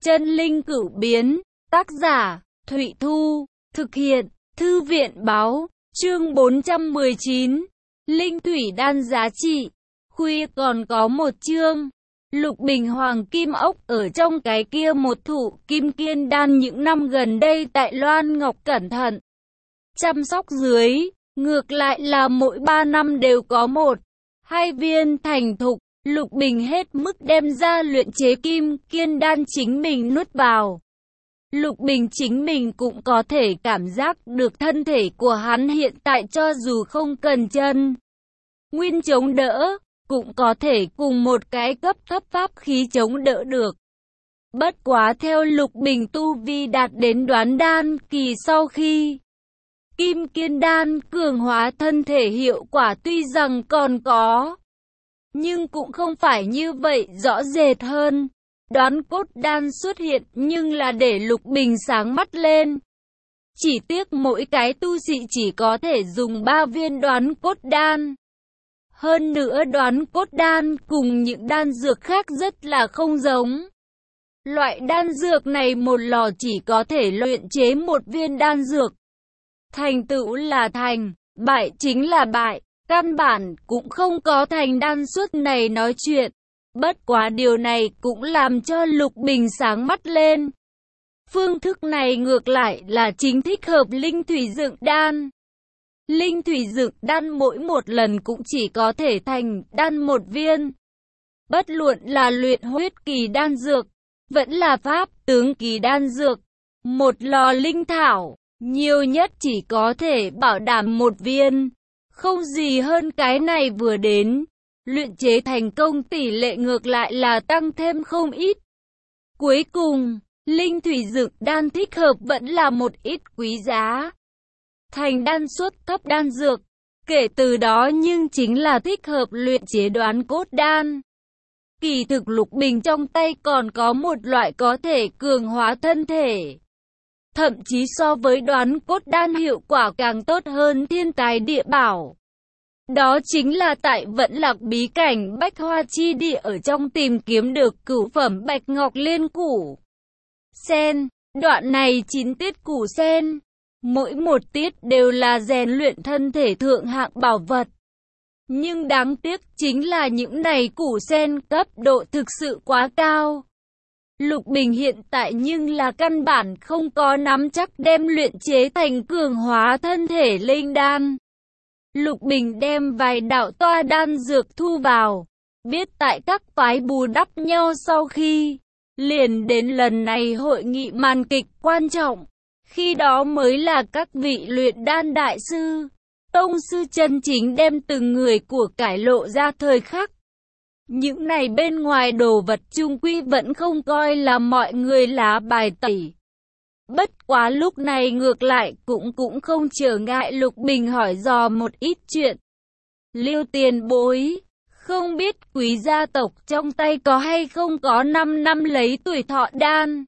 Chân linh cửu biến, tác giả, Thụy Thu, thực hiện, Thư viện báo, chương 419, Linh thủy đan giá trị. Khuya còn có một chương, Lục Bình Hoàng Kim Ốc ở trong cái kia một thụ kim kiên đan những năm gần đây tại Loan Ngọc cẩn thận chăm sóc dưới, ngược lại là mỗi 3 năm đều có 1-2 viên thành thục. Lục Bình hết mức đem ra luyện chế kim kiên đan chính mình nuốt vào. Lục Bình chính mình cũng có thể cảm giác được thân thể của hắn hiện tại cho dù không cần chân nguyên chống đỡ, cũng có thể cùng một cái cấp thấp pháp khí chống đỡ được. Bất quá theo Lục Bình tu vi đạt đến đoán đan kỳ sau khi kim kiên đan cường hóa thân thể hiệu quả tuy rằng còn có, nhưng cũng không phải như vậy rõ rệt hơn. Đoán cốt đan xuất hiện nhưng là để Lục Bình sáng mắt lên. Chỉ tiếc mỗi cái tu sĩ chỉ có thể dùng 3 viên đoán cốt đan. Hơn nữa đoán cốt đan cùng những đan dược khác rất là không giống. Loại đan dược này một lò chỉ có thể luyện chế 1 viên đan dược. Thành tựu là thành, bại chính là bại. Căn bản cũng không có thành đan suốt này nói chuyện. Bất quá điều này cũng làm cho Lục Bình sáng mắt lên. Phương thức này ngược lại là chính thích hợp linh thủy dựng đan. Linh thủy dựng đan mỗi một lần cũng chỉ có thể thành đan 1 viên. Bất luận là luyện huyết kỳ đan dược, vẫn là pháp tướng kỳ đan dược. Một lò linh thảo, nhiều nhất chỉ có thể bảo đảm 1 viên. Không gì hơn cái này vừa đến, luyện chế thành công tỷ lệ ngược lại là tăng thêm không ít. Cuối cùng, linh thủy dựng đan thích hợp vẫn là một ít quý giá. Thành đan suất thấp đan dược, kể từ đó nhưng chính là thích hợp luyện chế đoán cốt đan. Kỳ thực Lục Bình trong tay còn có một loại có thể cường hóa thân thể. Thậm chí so với đoán cốt đan hiệu quả càng tốt hơn thiên tài địa bảo. Đó chính là tại Vẫn Lạc bí cảnh Bách Hoa chi địa ở trong tìm kiếm được cửu phẩm Bạch Ngọc Liên củ sen. Đoạn này 9 tiết củ sen, mỗi một tiết đều là rèn luyện thân thể thượng hạng bảo vật. Nhưng đáng tiếc chính là những này củ sen cấp độ thực sự quá cao. Lục Bình hiện tại nhưng là căn bản không có nắm chắc đem luyện chế thành cường hóa thân thể linh đan. Lục Bình đem vài đạo toa đan dược thu vào, biết tại các phái bù đắp nhau sau khi, liền đến lần này hội nghị màn kịch quan trọng. Khi đó mới là các vị luyện đan đại sư, tông sư chân chính đem từng người của cải lộ ra thời khắc. Những này bên ngoài đồ vật chung quy vẫn không coi là mọi người lá bài tẩy. Bất quá lúc này ngược lại cũng không trở ngại Lục Bình hỏi dò một ít chuyện. Liêu tiền bối, không biết quý gia tộc trong tay có hay không có 5 năm lấy tuổi thọ đan.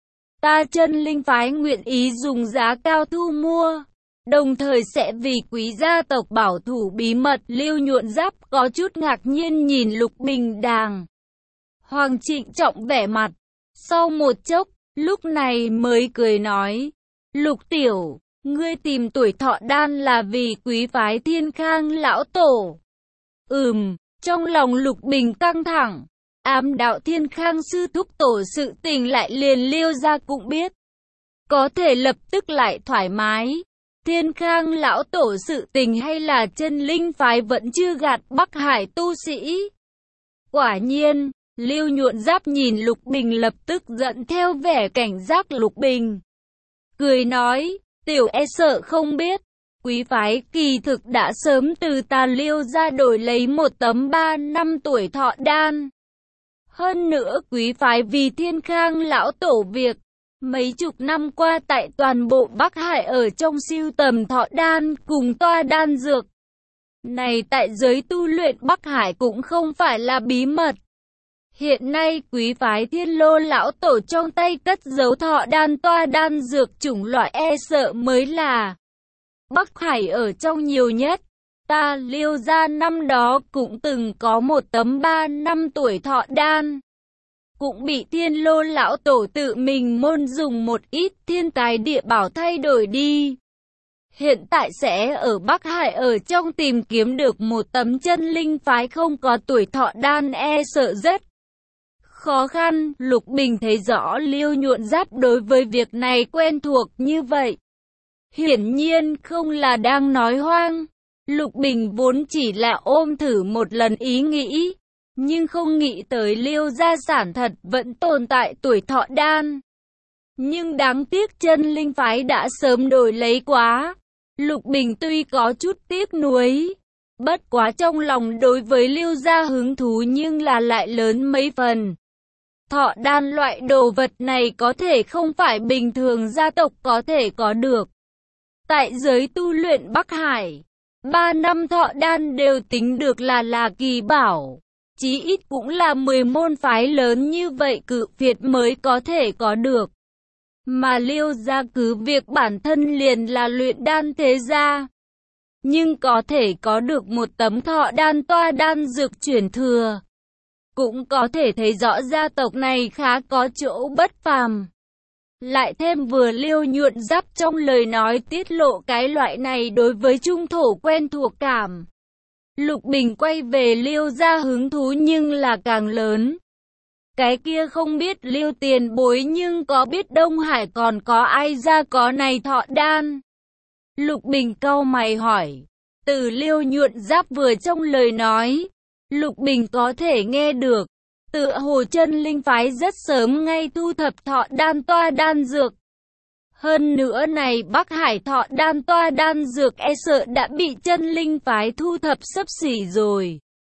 Ta Chân Linh phái nguyện ý dùng giá cao thu mua, đồng thời sẽ vì quý gia tộc bảo thủ bí mật. Liêu Nhuận Giáp có chút ngạc nhiên nhìn Lục Bình đàng hoàng trịnh trọng vẻ mặt. Sau một chốc, lúc này mới cười nói, Lục tiểu, ngươi tìm tuổi thọ đan là vì quý phái Thiên Khang lão tổ. Trong lòng Lục Bình căng thẳng, ám đạo Thiên Khang sư thúc tổ sự tình lại liền Liêu ra cũng biết. Có thể lập tức lại thoải mái. Thiên Khang lão tổ sự tình hay là Chân Linh phái vẫn chưa gạt Bắc Hải tu sĩ. Quả nhiên, Liêu Nhuận Giáp nhìn Lục Bình lập tức giận theo vẻ cảnh giác. Lục Bình cười nói, tiểu e sợ không biết, quý phái kỳ thực đã sớm từ ta Liêu ra đổi lấy một tấm 3 năm tuổi thọ đan. Hơn nữa quý phái vì Thiên Khang lão tổ việc, mấy chục năm qua tại toàn bộ Bắc Hải ở trong sưu tầm thọ đan cùng toa đan dược. Này tại giới tu luyện Bắc Hải cũng không phải là bí mật. Hiện nay quý phái Thiên Lô lão tổ trong tay cất giấu thọ đan toa đan dược chủng loại e sợ mới là Bắc Hải ở trong nhiều nhất. Ta Liêu gia năm đó cũng từng có một tấm 3 năm tuổi thọ đan. cũng bị Thiên Lô lão tổ tự mình môn dùng một ít thiên tài địa bảo thay đổi đi. Hiện tại sẽ ở Bắc Hải ở trong tìm kiếm được một tấm chân linh phái không có tuổi thọ đan e sợ rất khó khăn. Lục Bình thấy rõ Liêu Nhuận Giáp đối với việc này quen thuộc như vậy. Hiển nhiên không là đang nói hoang. Lục Bình vốn chỉ là ôm thử một lần ý nghĩ, nhưng không nghĩ tới Liêu gia sản thật vẫn tồn tại tuổi thọ đan. Nhưng đáng tiếc chân linh phái đã sớm đổi lấy quá. Lục Bình tuy có chút tiếc nuối, bất quá trong lòng đối với Liêu gia hứng thú nhưng là lại lớn mấy phần. Thọ đan loại đồ vật này có thể không phải bình thường gia tộc có thể có được. Tại giới tu luyện Bắc Hải, 3 năm thọ đan đều tính được là kỳ bảo. Chí ít cũng là 10 môn phái lớn như vậy cự phiệt mới có thể có được. Mà Liêu gia cứ việc bản thân liền là luyện đan thế gia, nhưng có thể có được một tấm thọ đan toa đan dược chuyển thừa, cũng có thể thấy rõ gia tộc này khá có chỗ bất phàm. Lại thêm vừa Liêu Nhuận Giáp trong lời nói tiết lộ cái loại này đối với trung thổ quen thuộc cảm. Lục Bình quay về Liêu gia hứng thú nhưng là càng lớn. Cái kia không biết Liêu tiền bối nhưng có biết Đông Hải còn có ai ra có này thọ đan? Lục Bình cau mày hỏi. Từ Liêu Nhuận Giáp vừa trong lời nói, Lục Bình có thể nghe được. Tựa hồ chân linh phái rất sớm ngay thu thập thọ đan toa đan dược. Hơn nữa này Bắc Hải thọ đan toa đan dược e sợ đã bị chân linh phái thu thập xấp xỉ rồi.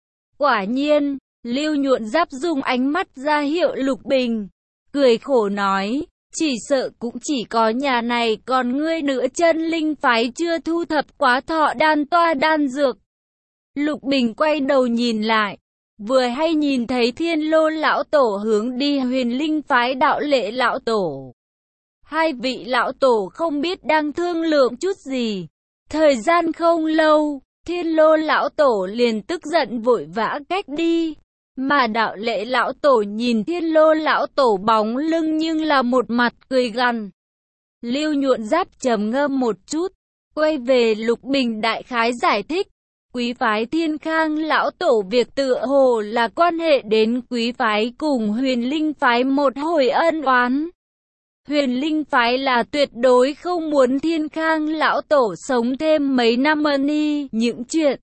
Quả nhiên, Liêu Nhuận Giáp dùng ánh mắt ra hiệu Lục Bình, cười khổ nói, chỉ sợ cũng chỉ có nhà này còn ngươi nữa chân linh phái chưa thu thập quá thọ đan toa đan dược. Lục Bình quay đầu nhìn lại, vừa hay nhìn thấy Thiên Lô lão tổ hướng đi Huyền Linh phái Đạo Lệ lão tổ. Hai vị lão tổ không biết đang thương lượng chút gì. Thời gian không lâu, Thiên Lô lão tổ liền tức giận vội vã cách đi. Mà Đạo Lệ lão tổ nhìn Thiên Lô lão tổ bóng lưng nhưng là một mặt cười gằn. Liêu Nhuận Giáp trầm ngâm một chút, quay về Lục Bình đại khái giải thích. Quý phái Thiên Khang lão tổ việc tựa hồ là quan hệ đến quý phái cùng Huyền Linh phái một hồi ân oán. Huyền Linh phái là tuyệt đối không muốn Thiên Khang lão tổ sống thêm mấy năm ni. Những chuyện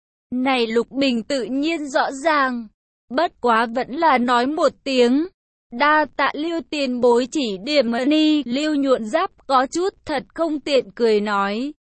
này Lục Bình tự nhiên rõ ràng, bất quá vẫn là nói một tiếng. Đa tạ Liêu tiền bối chỉ điểm ni. Liêu Nhuận Giáp có chút thật không tiện cười nói.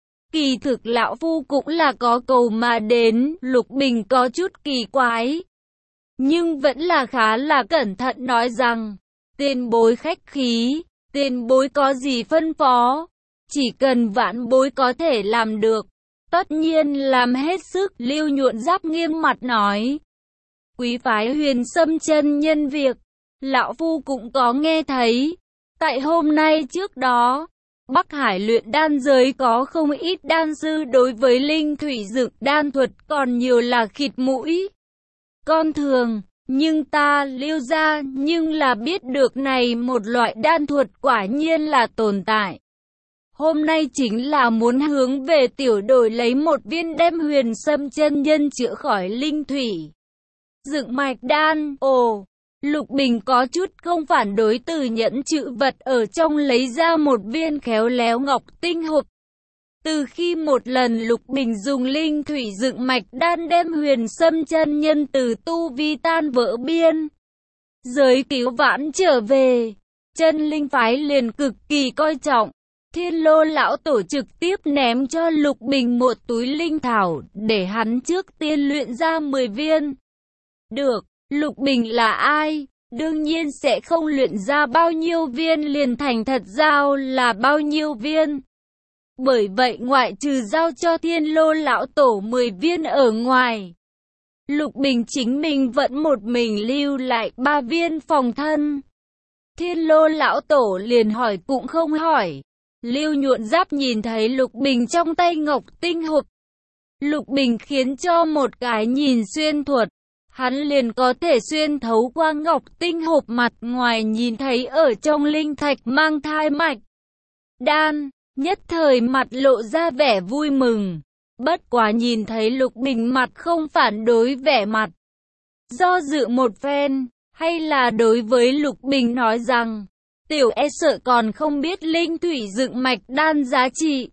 Kỳ thực lão phu cũng là có cầu mà đến. Lục Bình có chút kỳ quái, nhưng vẫn là khá là cẩn thận nói rằng, tiền bối khách khí, tiền bối có gì phân phó, chỉ cần vãn bối có thể làm được, tất nhiên làm hết sức. Liêu Nhuận Giáp nghiêm mặt nói. Quý phái Huyền Sâm chân nhân việc, lão phu cũng có nghe thấy. Tại hôm nay trước đó, Bắc Hải luyện đan giới có không ít đan sư đối với linh thủy dược đan thuật còn nhiều là khịt mũi con thường, nhưng ta Liêu gia nhưng là biết được này một loại đan thuật quả nhiên là tồn tại. Hôm nay chính là muốn hướng về tiểu đổi lấy một viên đem Huyền Sâm chân nhân chữa khỏi linh thủy dược mạch đan. Ồ, Lục Bình có chút không phản đối, từ nhẫn chữ vật ở trong lấy ra một viên khéo léo ngọc tinh hộp. Từ khi một lần Lục Bình dùng linh thủy dược mạch đan đem Huyền Sâm chân nhân từ tu vi tan vỡ biên giới cứu vãn trở về, chân linh phái liền cực kỳ coi trọng. Thiên Lô lão tổ trực tiếp ném cho Lục Bình một túi linh thảo để hắn trước tiên luyện ra 10 viên. Được, Lục Bình là ai? Đương nhiên sẽ không luyện ra bao nhiêu viên liền thành thật giao là bao nhiêu viên. Bởi vậy ngoại trừ giao cho Thiên Lô lão tổ 10 viên ở ngoài, Lục Bình chính mình vẫn một mình lưu lại 3 viên phòng thân. Thiên Lô lão tổ liền hỏi cũng không hỏi. Liêu Nhuận Giáp nhìn thấy Lục Bình trong tay ngọc tinh hộp. Lục Bình khiến cho một cái nhìn xuyên thuật, hắn liền có thể xuyên thấu qua ngọc tinh hộp mặt ngoài nhìn thấy ở trong linh thạch mang thai mạch đan, nhất thời mặt lộ ra vẻ vui mừng. Bất quá nhìn thấy Lục Bình mặt không phản đối vẻ mặt do dự một phen, hay là đối với Lục Bình nói rằng, tiểu e sợ còn không biết linh thủy dựng mạch đan giá trị.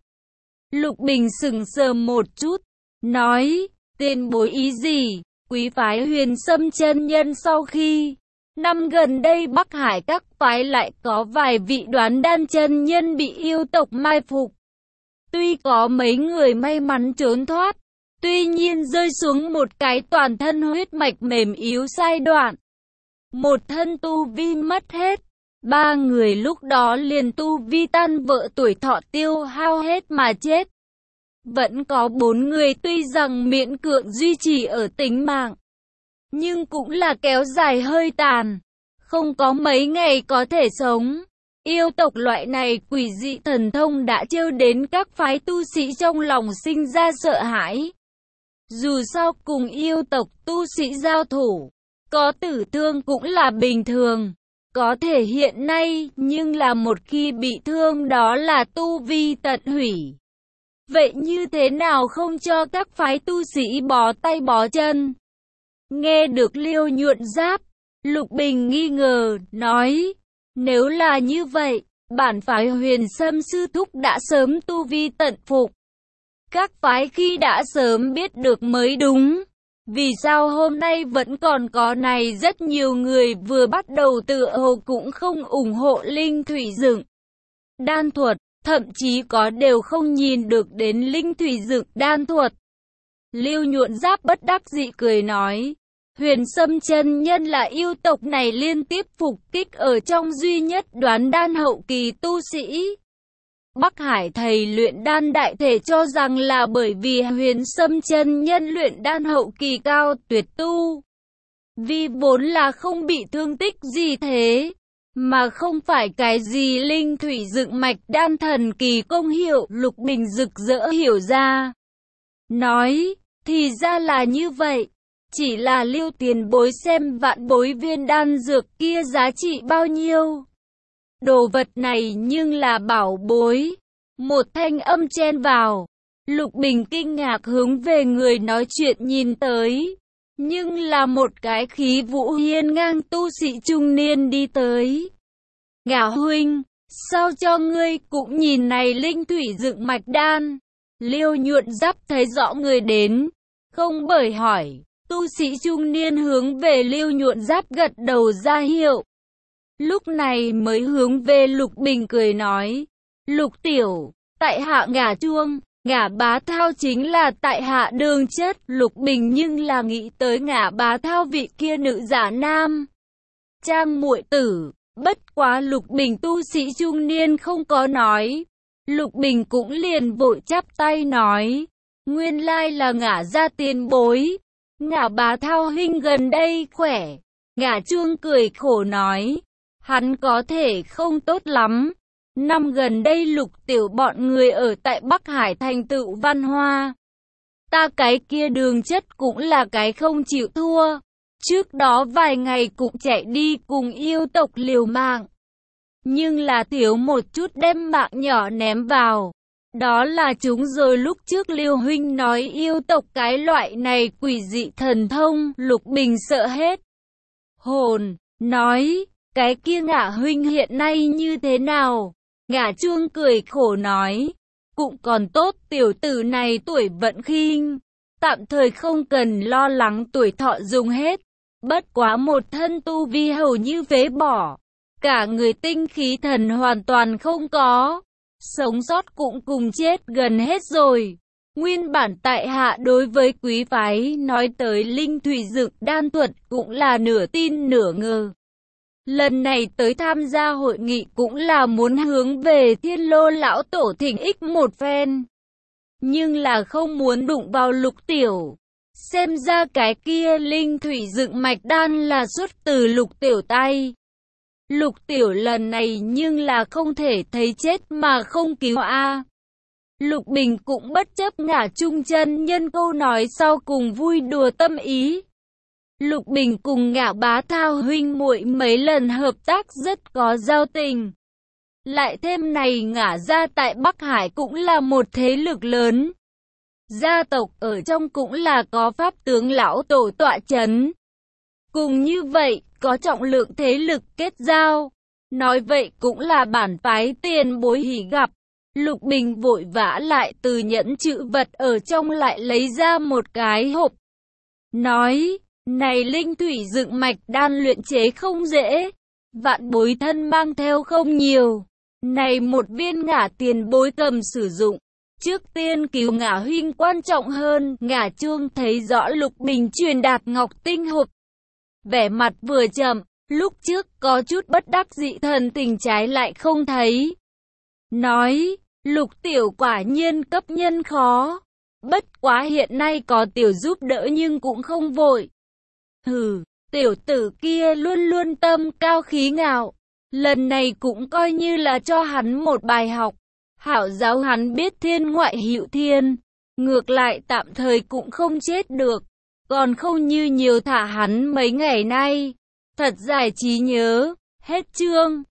Lục Bình sững sờ một chút, nói, tiền bối ý gì? Quý phái Huyền Sâm chân nhân sau khi năm gần đây Bắc Hải các phái lại có vài vị đoán đan chân nhân bị yêu tộc mai phục. Tuy có mấy người may mắn trốn thoát, tuy nhiên rơi xuống một cái toàn thân huyết mạch mềm yếu sai đoạn. Một thân tu vi mất hết, ba người lúc đó liền tu vi tan vỡ tuổi thọ tiêu hao hết mà chết. Vẫn có 4 người tuy rằng miễn cưỡng duy trì ở tính mạng, nhưng cũng là kéo dài hơi tàn, không có mấy ngày có thể sống. Yêu tộc loại này quỷ dị thần thông đã trêu đến các phái tu sĩ trong lòng sinh ra sợ hãi. Dù sao cùng yêu tộc tu sĩ giao thủ, có tử thương cũng là bình thường. Có thể hiện nay, nhưng là một khi bị thương đó là tu vi tận hủy. Vậy như thế nào không cho các phái tu sĩ bó tay bó chân? Nghe được Liêu Nhuận Giáp, Lục Bình nghi ngờ, nói, nếu là như vậy, bản phái Huyền Sâm sư thúc đã sớm tu vi tận phục. Các phái khi đã sớm biết được mới đúng. Vì sao hôm nay vẫn còn có này rất nhiều người vừa bắt đầu tựa hồ cũng không ủng hộ linh thủy dựng đan thuật, thậm chí có đều không nhìn được đến linh thủy dựng đan thuật. Liêu Nhuận Giáp bất đắc dĩ cười nói, Huyền Sâm chân nhân là yêu tộc này liên tiếp phục kích ở trong duy nhất đoán đan hậu kỳ tu sĩ. Bắc Hải thầy luyện đan đại thể cho rằng là bởi vì Huyền Sâm chân nhân luyện đan hậu kỳ cao tuyệt tu. Vì vốn là không bị thương tích gì thế, mà không phải cái gì linh thủy dựng mạch đan thần kỳ công hiệu. Lục Bình rực rỡ hiểu ra. Nói, thì ra là như vậy. Chỉ là Liêu tiền bối xem vạn bối viên đan dược kia giá trị bao nhiêu. Đồ vật này nhưng là bảo bối. Một thanh âm chen vào. Lục Bình kinh ngạc hướng về người nói chuyện nhìn tới. Nhưng là một cái khí vũ hiên ngang tu sĩ trung niên đi tới. Ngả huynh, sao cho ngươi cũng nhìn này linh thủy dựng mạch đan. Liêu Nhuận Giáp thấy rõ người đến, không bởi hỏi. Tu sĩ trung niên hướng về Liêu Nhuận Giáp gật đầu ra hiệu. Lúc này mới hướng về Lục Bình cười nói, Lục tiểu, tại hạ Ngả Chuông, Ngả Bá Thao chính là tại hạ Đường Chất. Lục Bình nhưng là nghĩ tới Ngả Bá Thao vị kia nữ giả nam trang muội tử. Bất quá Lục Bình tu sĩ trung niên không có nói. Lục Bình cũng liền vội chắp tay nói, nguyên lai là Ngả gia tiền bối. Ngả Bá Thao huynh gần đây khỏe. Ngả Chuông cười khổ nói, hắn có thể không tốt lắm. Năm gần đây Lục tiểu bọn người ở tại Bắc Hải thành tựu văn hoa. Ta cái kia Đường Chất cũng là cái không chịu thua. Trước đó vài ngày cũng chạy đi cùng yêu tộc liều mạng. Nhưng là thiếu một chút đem mạng nhỏ ném vào. Đó là chúng rồi. Lúc trước Liêu huynh nói yêu tộc cái loại này quỷ dị thần thông, Lục Bình sợ hết hồn, nói, cái kia Ngả huynh hiện nay như thế nào? Ngả Chuông cười khổ nói, cũng còn tốt, tiểu tử này tuổi vận khinh, tạm thời không cần lo lắng tuổi thọ dùng hết. Bất quá một thân tu vi hầu như phế bỏ, cả người tinh khí thần hoàn toàn không có. Sống sót cũng cùng chết gần hết rồi. Nguyên bản tại hạ đối với quý phái nói tới linh thủy dựng đan thuật cũng là nửa tin nửa ngờ. Lần này tới tham gia hội nghị cũng là muốn hướng về Thiên Lô lão tổ thỉnh ích một phen. Nhưng là không muốn đụng vào Lục tiểu. Xem ra cái kia linh thủy dựng mạch đan là xuất từ Lục tiểu tay. Lục tiểu lần này nhưng là không thể thấy chết mà không cứu a. Lục Bình cũng bất chấp Ngả Trung chân nhân câu nói sau cùng vui đùa tâm ý. Lục Bình cùng Ngạo Bá Thao huynh muội mấy lần hợp tác rất có giao tình. Lại thêm này Ngả gia tại Bắc Hải cũng là một thế lực lớn. Gia tộc ở trong cũng là có pháp tướng lão tổ tọa chấn. Cùng như vậy, có trọng lượng thế lực kết giao. Nói vậy cũng là bản phái tiền bối hỉ gặp. Lục Bình vội vã lại từ nhẫn chữ vật ở trong lại lấy ra một cái hộp. Nói, này linh thủy dựng mạch đan luyện chế không dễ. Vạn bối thân mang theo không nhiều. Này một viên Ngả tiền bối cầm sử dụng. Trước tiên cứu Ngả huynh quan trọng hơn. Ngả Trương thấy rõ Lục Bình truyền đạt ngọc tinh hộp. Vẻ mặt vừa chậm, lúc trước có chút bất đắc dĩ thần tình trái lại không thấy. Nói, Lục tiểu quả nhiên cấp nhân khó. Bất quá hiện nay có tiểu giúp đỡ nhưng cũng không vội. Hừ, tiểu tử kia luôn luôn tâm cao khí ngạo. Lần này cũng coi như là cho hắn một bài học. Hảo giáo hắn biết thiên ngoại hữu thiên. Ngược lại tạm thời cũng không chết được. Còn không như nhiều thả hắn mấy ngày nay. Thật giải trí nhớ. Hết chương.